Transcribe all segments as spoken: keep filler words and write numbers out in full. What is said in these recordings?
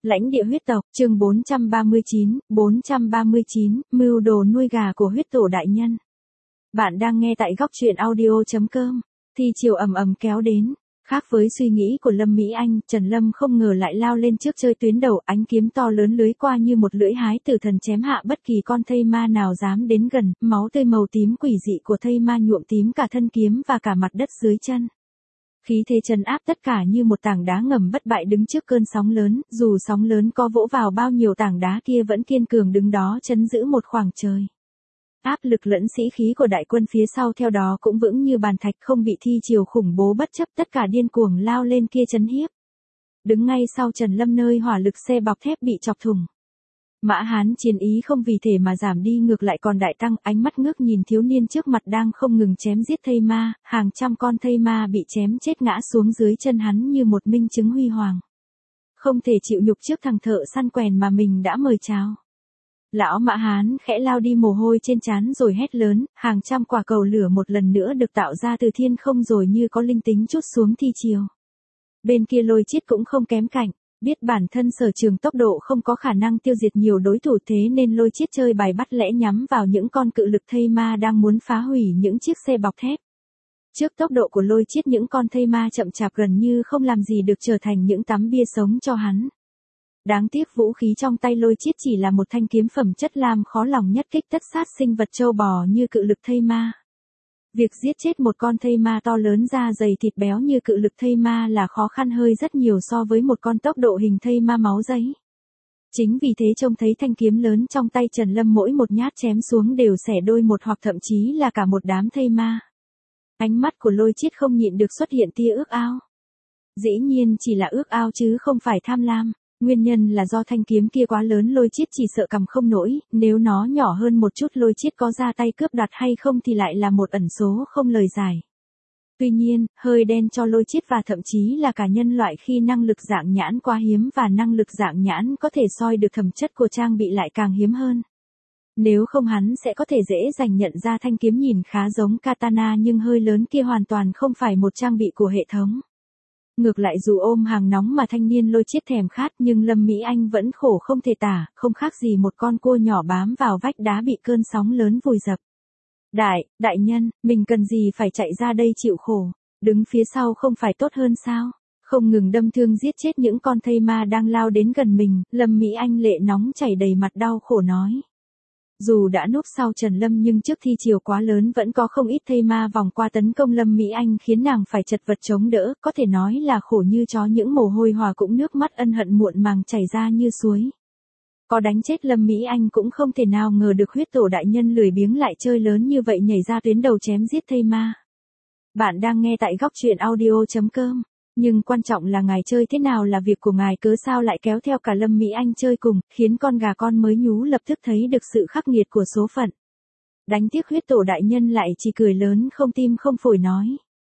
Lãnh địa huyết tộc, chương bốn trăm ba mươi chín, bốn trăm ba mươi chín, mưu đồ nuôi gà của huyết tổ đại nhân. Bạn đang nghe tại góc truyện audio chấm com. Thi chiều ầm ầm kéo đến. Khác với suy nghĩ của Lâm Mỹ Anh, Trần Lâm không ngờ lại lao lên trước chơi tuyến đầu, ánh kiếm to lớn lưới qua như một lưỡi hái tử thần chém hạ bất kỳ con thây ma nào dám đến gần, máu tươi màu tím quỷ dị của thây ma nhuộm tím cả thân kiếm và cả mặt đất dưới chân. Khí thế trấn áp tất cả như một tảng đá ngầm bất bại đứng trước cơn sóng lớn, dù sóng lớn có vỗ vào bao nhiêu tảng đá kia vẫn kiên cường đứng đó trấn giữ một khoảng trời. Áp lực lẫn sĩ khí của đại quân phía sau theo đó cũng vững như bàn thạch, không bị thi chiều khủng bố bất chấp, tất cả điên cuồng lao lên kia chấn hiếp. Đứng ngay sau Trần Lâm nơi hỏa lực xe bọc thép bị chọc thủng. Mã Hán chiến ý không vì thể mà giảm đi, ngược lại còn đại tăng, ánh mắt ngước nhìn thiếu niên trước mặt đang không ngừng chém giết thây ma, hàng trăm con thây ma bị chém chết ngã xuống dưới chân hắn như một minh chứng huy hoàng. Không thể chịu nhục trước thằng thợ săn quèn mà mình đã mời chào. Lão Mã Hán khẽ lao đi mồ hôi trên trán rồi hét lớn, hàng trăm quả cầu lửa một lần nữa được tạo ra từ thiên không rồi như có linh tính trút xuống thi chiều. Bên kia Lôi Chiết cũng không kém cạnh. Biết bản thân sở trường tốc độ không có khả năng tiêu diệt nhiều đối thủ, thế nên Lôi Chiết chơi bài bắt lẽ nhắm vào những con cự lực thây ma đang muốn phá hủy những chiếc xe bọc thép. Trước tốc độ của Lôi Chiết, những con thây ma chậm chạp gần như không làm gì được, trở thành những tấm bia sống cho hắn. Đáng tiếc vũ khí trong tay Lôi Chiết chỉ là một thanh kiếm phẩm chất lam khó lòng nhất kích tất sát sinh vật trâu bò như cự lực thây ma. Việc giết chết một con thây ma to lớn da dày thịt béo như cự lực thây ma là khó khăn hơi rất nhiều so với một con tốc độ hình thây ma máu giấy. Chính vì thế trông thấy thanh kiếm lớn trong tay Trần Lâm, mỗi một nhát chém xuống đều xẻ đôi một hoặc thậm chí là cả một đám thây ma. Ánh mắt của Lôi Chiết không nhịn được xuất hiện tia ước ao. Dĩ nhiên chỉ là ước ao chứ không phải tham lam. Nguyên nhân là do thanh kiếm kia quá lớn, Lôi Chiết chỉ sợ cầm không nổi, nếu nó nhỏ hơn một chút Lôi Chiết có ra tay cướp đoạt hay không thì lại là một ẩn số không lời giải. Tuy nhiên, hơi đen cho Lôi Chiết và thậm chí là cả nhân loại khi năng lực dạng nhãn quá hiếm và năng lực dạng nhãn có thể soi được thẩm chất của trang bị lại càng hiếm hơn. Nếu không hắn sẽ có thể dễ dàng nhận ra thanh kiếm nhìn khá giống katana nhưng hơi lớn kia hoàn toàn không phải một trang bị của hệ thống. Ngược lại dù ôm hàng nóng mà thanh niên Lôi Chiết thèm khát, nhưng Lâm Mỹ Anh vẫn khổ không thể tả, không khác gì một con cua nhỏ bám vào vách đá bị cơn sóng lớn vùi dập. Đại, đại nhân, mình cần gì phải chạy ra đây chịu khổ, đứng phía sau không phải tốt hơn sao? Không ngừng đâm thương giết chết những con thây ma đang lao đến gần mình, Lâm Mỹ Anh lệ nóng chảy đầy mặt đau khổ nói. Dù đã núp sau Trần Lâm nhưng trước thi chiều quá lớn vẫn có không ít thây ma vòng qua tấn công Lâm Mỹ Anh, khiến nàng phải chật vật chống đỡ, có thể nói là khổ như chó, những mồ hôi hòa cũng nước mắt ân hận muộn màng chảy ra như suối. Có đánh chết Lâm Mỹ Anh cũng không thể nào ngờ được huyết tổ đại nhân lười biếng lại chơi lớn như vậy, nhảy ra tuyến đầu chém giết thây ma. Bạn đang nghe tại góc truyện audio chấm com. Nhưng quan trọng là ngài chơi thế nào là việc của ngài, cớ sao lại kéo theo cả Lâm Mỹ Anh chơi cùng, khiến con gà con mới nhú lập tức thấy được sự khắc nghiệt của số phận. Đánh tiếc huyết tổ đại nhân lại chỉ cười lớn không tim không phổi nói.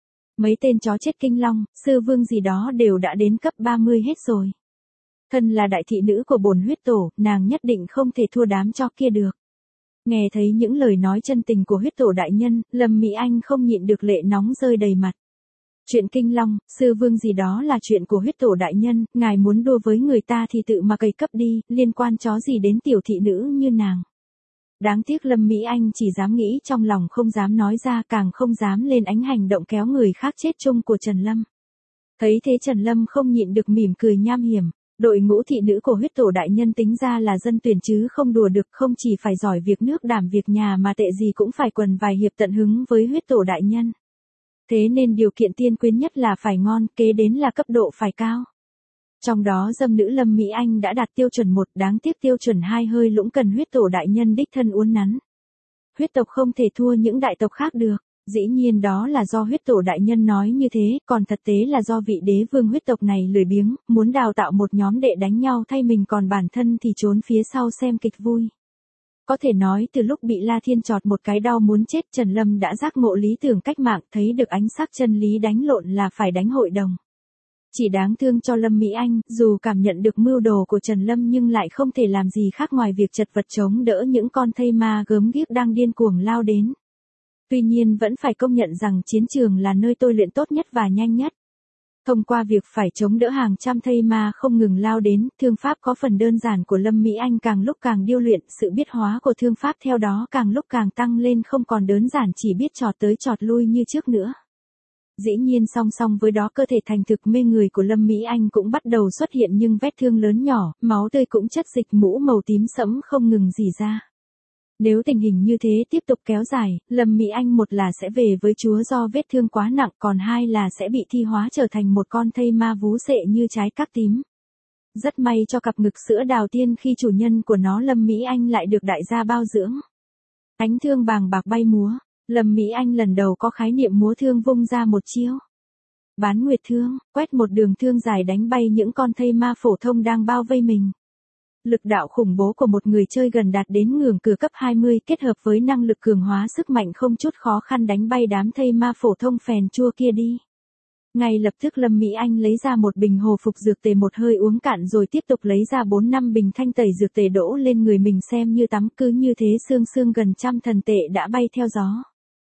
Mấy tên chó chết kinh long, sư vương gì đó đều đã đến cấp ba mươi hết rồi. Thân là đại thị nữ của bổn huyết tổ, nàng nhất định không thể thua đám chó kia được. Nghe thấy những lời nói chân tình của huyết tổ đại nhân, Lâm Mỹ Anh không nhịn được lệ nóng rơi đầy mặt. Chuyện kinh long, sư vương gì đó là chuyện của huyết tổ đại nhân, ngài muốn đua với người ta thì tự mà cày cấp đi, liên quan chó gì đến tiểu thị nữ như nàng. Đáng tiếc Lâm Mỹ Anh chỉ dám nghĩ trong lòng không dám nói ra, càng không dám lên ánh hành động kéo người khác chết chung của Trần Lâm. Thấy thế Trần Lâm không nhịn được mỉm cười nham hiểm. Đội ngũ thị nữ của huyết tổ đại nhân tính ra là dân tuyển chứ không đùa được, không chỉ phải giỏi việc nước đảm việc nhà mà tệ gì cũng phải quần vài hiệp tận hứng với huyết tổ đại nhân. Thế nên điều kiện tiên quyết nhất là phải ngon, kế đến là cấp độ phải cao. Trong đó dâm nữ Lâm Mỹ Anh đã đạt tiêu chuẩn một, đáng tiếc tiêu chuẩn hai hơi lũng cần huyết tổ đại nhân đích thân uốn nắn. Huyết tộc không thể thua những đại tộc khác được, dĩ nhiên đó là do huyết tổ đại nhân nói như thế, còn thực tế là do vị đế vương huyết tộc này lười biếng, muốn đào tạo một nhóm đệ đánh nhau thay mình, còn bản thân thì trốn phía sau xem kịch vui. Có thể nói từ lúc bị La Thiên chọt một cái đau muốn chết, Trần Lâm đã giác ngộ lý tưởng cách mạng, thấy được ánh sắc chân lý, đánh lộn là phải đánh hội đồng. Chỉ đáng thương cho Lâm Mỹ Anh, dù cảm nhận được mưu đồ của Trần Lâm nhưng lại không thể làm gì khác ngoài việc chật vật chống đỡ những con thây ma gớm ghiếc đang điên cuồng lao đến. Tuy nhiên vẫn phải công nhận rằng chiến trường là nơi tôi luyện tốt nhất và nhanh nhất. Thông qua việc phải chống đỡ hàng trăm thây ma không ngừng lao đến, thương pháp có phần đơn giản của Lâm Mỹ Anh càng lúc càng điêu luyện, sự biết hóa của thương pháp theo đó càng lúc càng tăng lên, không còn đơn giản chỉ biết chọt tới chọt lui như trước nữa. Dĩ nhiên song song với đó cơ thể thành thực mê người của Lâm Mỹ Anh cũng bắt đầu xuất hiện nhưng vết thương lớn nhỏ, máu tươi cũng chất dịch mũ màu tím sẫm không ngừng rỉ ra. Nếu tình hình như thế tiếp tục kéo dài, Lâm Mỹ Anh một là sẽ về với Chúa do vết thương quá nặng, còn hai là sẽ bị thi hóa trở thành một con thây ma vú sệ như trái cát tím. Rất may cho cặp ngực sữa đào tiên khi chủ nhân của nó Lâm Mỹ Anh lại được đại gia bao dưỡng. Ánh thương bàng bạc bay múa, Lâm Mỹ Anh lần đầu có khái niệm múa thương vung ra một chiêu. Bán nguyệt thương, quét một đường thương dài đánh bay những con thây ma phổ thông đang bao vây mình. Lực đạo khủng bố của một người chơi gần đạt đến ngưỡng cửa cấp hai mươi kết hợp với năng lực cường hóa sức mạnh không chút khó khăn đánh bay đám thây ma phổ thông phèn chua kia đi. Ngay lập tức Lâm Mỹ Anh lấy ra một bình hồ phục dược tề một hơi uống cạn rồi tiếp tục lấy ra bốn năm bình thanh tẩy dược tề đổ lên người mình xem như tắm, cứ như thế xương xương gần trăm thần tệ đã bay theo gió.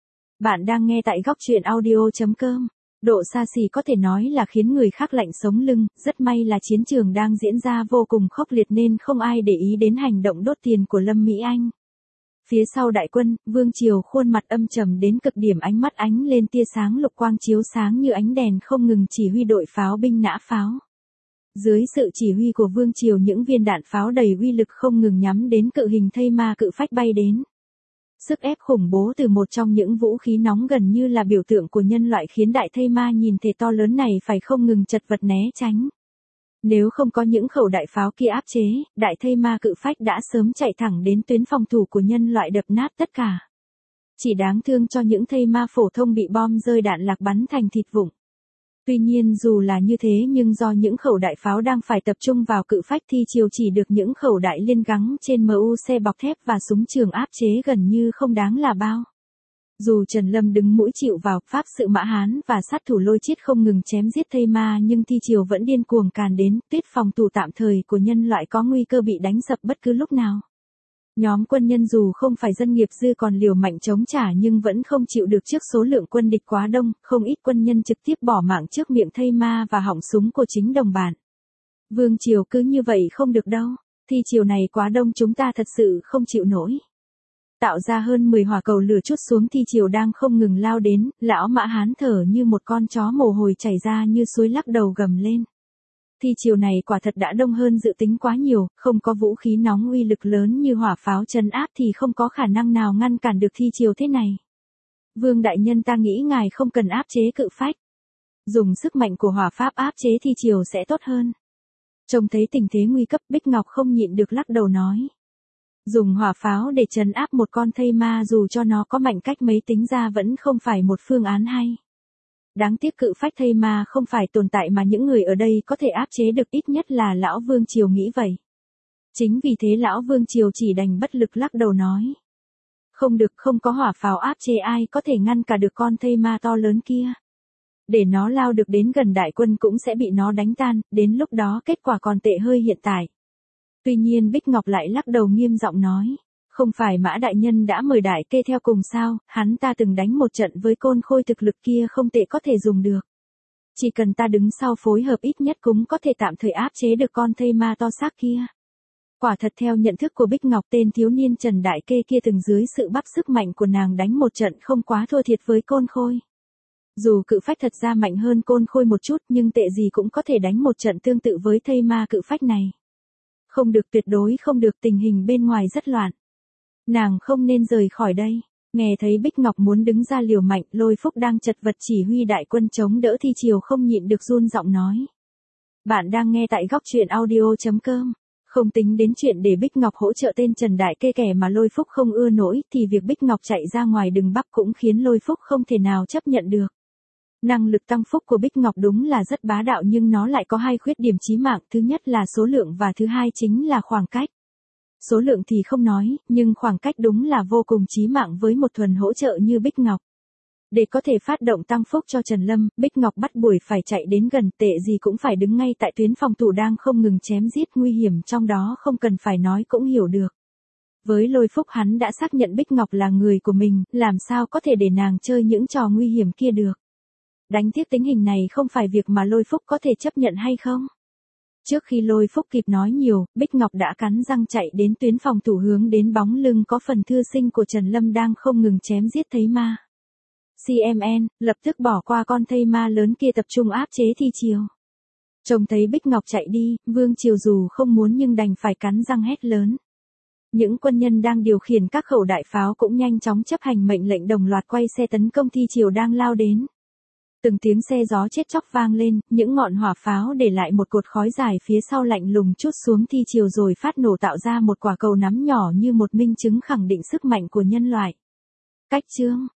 Bạn đang nghe tại góc truyện audio chấm com. Độ xa xỉ có thể nói là khiến người khác lạnh sống lưng, rất may là chiến trường đang diễn ra vô cùng khốc liệt nên không ai để ý đến hành động đốt tiền của Lâm Mỹ Anh. Phía sau đại quân, Vương Triều khuôn mặt âm trầm đến cực điểm, ánh mắt ánh lên tia sáng lục quang chiếu sáng như ánh đèn không ngừng chỉ huy đội pháo binh nã pháo. Dưới sự chỉ huy của Vương Triều những viên đạn pháo đầy uy lực không ngừng nhắm đến cự hình thây ma cự phách bay đến. Sức ép khủng bố từ một trong những vũ khí nóng gần như là biểu tượng của nhân loại khiến đại thây ma nhìn thể to lớn này phải không ngừng chật vật né tránh. Nếu không có những khẩu đại pháo kia áp chế, đại thây ma cự phách đã sớm chạy thẳng đến tuyến phòng thủ của nhân loại đập nát tất cả. Chỉ đáng thương cho những thây ma phổ thông bị bom rơi đạn lạc bắn thành thịt vụn. Tuy nhiên dù là như thế nhưng do những khẩu đại pháo đang phải tập trung vào cự phách thì Triều chỉ được những khẩu đại liên gắn trên em u xe bọc thép và súng trường áp chế gần như không đáng là bao. Dù Trần Lâm đứng mũi chịu vào, pháp sự Mã Hán và sát thủ Lôi Chiết không ngừng chém giết thây ma nhưng thi Triều vẫn điên cuồng càn đến, tuyết phòng thủ tạm thời của nhân loại có nguy cơ bị đánh sập bất cứ lúc nào. Nhóm quân nhân dù không phải dân nghiệp dư còn liều mạnh chống trả nhưng vẫn không chịu được trước số lượng quân địch quá đông, không ít quân nhân trực tiếp bỏ mạng trước miệng thây ma và họng súng của chính đồng bạn. Vương Triều cứ như vậy không được đâu, thi Triều này quá đông chúng ta thật sự không chịu nổi. Tạo ra hơn mười hỏa cầu lửa trút xuống thi Triều đang không ngừng lao đến, lão Mã Hán thở như một con chó mồ hôi chảy ra như suối lắc đầu gầm lên. Thi Triều này quả thật đã đông hơn dự tính quá nhiều, không có vũ khí nóng uy lực lớn như hỏa pháo trấn áp thì không có khả năng nào ngăn cản được thi Triều thế này. Vương đại nhân ta nghĩ ngài không cần áp chế cự phách. Dùng sức mạnh của hỏa pháp áp chế thi Triều sẽ tốt hơn. Trông thấy tình thế nguy cấp Bích Ngọc không nhịn được lắc đầu nói. Dùng hỏa pháo để trấn áp một con thây ma dù cho nó có mạnh cách mấy tính ra vẫn không phải một phương án hay. Đáng tiếc cự phách thây ma không phải tồn tại mà những người ở đây có thể áp chế được, ít nhất là lão Vương Triều nghĩ vậy. Chính vì thế lão Vương Triều chỉ đành bất lực lắc đầu nói. Không được, không có hỏa pháo áp chế ai có thể ngăn cả được con thây ma to lớn kia. Để nó lao được đến gần đại quân cũng sẽ bị nó đánh tan, đến lúc đó kết quả còn tệ hơi hiện tại. Tuy nhiên Bích Ngọc lại lắc đầu nghiêm giọng nói. Không phải Mã đại nhân đã mời đại kê theo cùng sao, hắn ta từng đánh một trận với côn khôi thực lực kia không tệ có thể dùng được. Chỉ cần ta đứng sau phối hợp ít nhất cũng có thể tạm thời áp chế được con thây ma to xác kia. Quả thật theo nhận thức của Bích Ngọc tên thiếu niên Trần Đại Kê kia từng dưới sự bắp sức mạnh của nàng đánh một trận không quá thua thiệt với côn khôi. Dù cự phách thật ra mạnh hơn côn khôi một chút nhưng tệ gì cũng có thể đánh một trận tương tự với thây ma cự phách này. Không được, tuyệt đối không được, tình hình bên ngoài rất loạn. Nàng không nên rời khỏi đây. Nghe thấy Bích Ngọc muốn đứng ra liều mạnh, Lôi Phúc đang chật vật chỉ huy đại quân chống đỡ thi Triều không nhịn được run giọng nói. Bạn đang nghe tại góc truyện audio chấm com. Không tính đến chuyện để Bích Ngọc hỗ trợ tên Trần Đại Kê kẻ mà Lôi Phúc không ưa nổi thì việc Bích Ngọc chạy ra ngoài đừng bắp cũng khiến Lôi Phúc không thể nào chấp nhận được. Năng lực tăng phúc của Bích Ngọc đúng là rất bá đạo nhưng nó lại có hai khuyết điểm chí mạng, thứ nhất là số lượng và thứ hai chính là khoảng cách. Số lượng thì không nói, nhưng khoảng cách đúng là vô cùng chí mạng với một thuần hỗ trợ như Bích Ngọc. Để có thể phát động tăng phúc cho Trần Lâm, Bích Ngọc bắt buộc phải chạy đến gần, tệ gì cũng phải đứng ngay tại tuyến phòng thủ đang không ngừng chém giết, nguy hiểm trong đó không cần phải nói cũng hiểu được. Với Lôi Phúc hắn đã xác nhận Bích Ngọc là người của mình, làm sao có thể để nàng chơi những trò nguy hiểm kia được. Đánh tiếc tính hình này không phải việc mà Lôi Phúc có thể chấp nhận hay không? Trước khi Lôi Phúc kịp nói nhiều, Bích Ngọc đã cắn răng chạy đến tuyến phòng thủ hướng đến bóng lưng có phần thư sinh của Trần Lâm đang không ngừng chém giết thây ma. xê em en, lập tức bỏ qua con thây ma lớn kia tập trung áp chế Thi Triều. Trông thấy Bích Ngọc chạy đi, Vương Triều dù không muốn nhưng đành phải cắn răng hét lớn. Những quân nhân đang điều khiển các khẩu đại pháo cũng nhanh chóng chấp hành mệnh lệnh đồng loạt quay xe tấn công Thi Triều đang lao đến. Từng tiếng xe gió chết chóc vang lên, những ngọn hỏa pháo để lại một cột khói dài phía sau lạnh lùng trút xuống Thi Triều rồi phát nổ tạo ra một quả cầu nắm nhỏ như một minh chứng khẳng định sức mạnh của nhân loại. Cách chương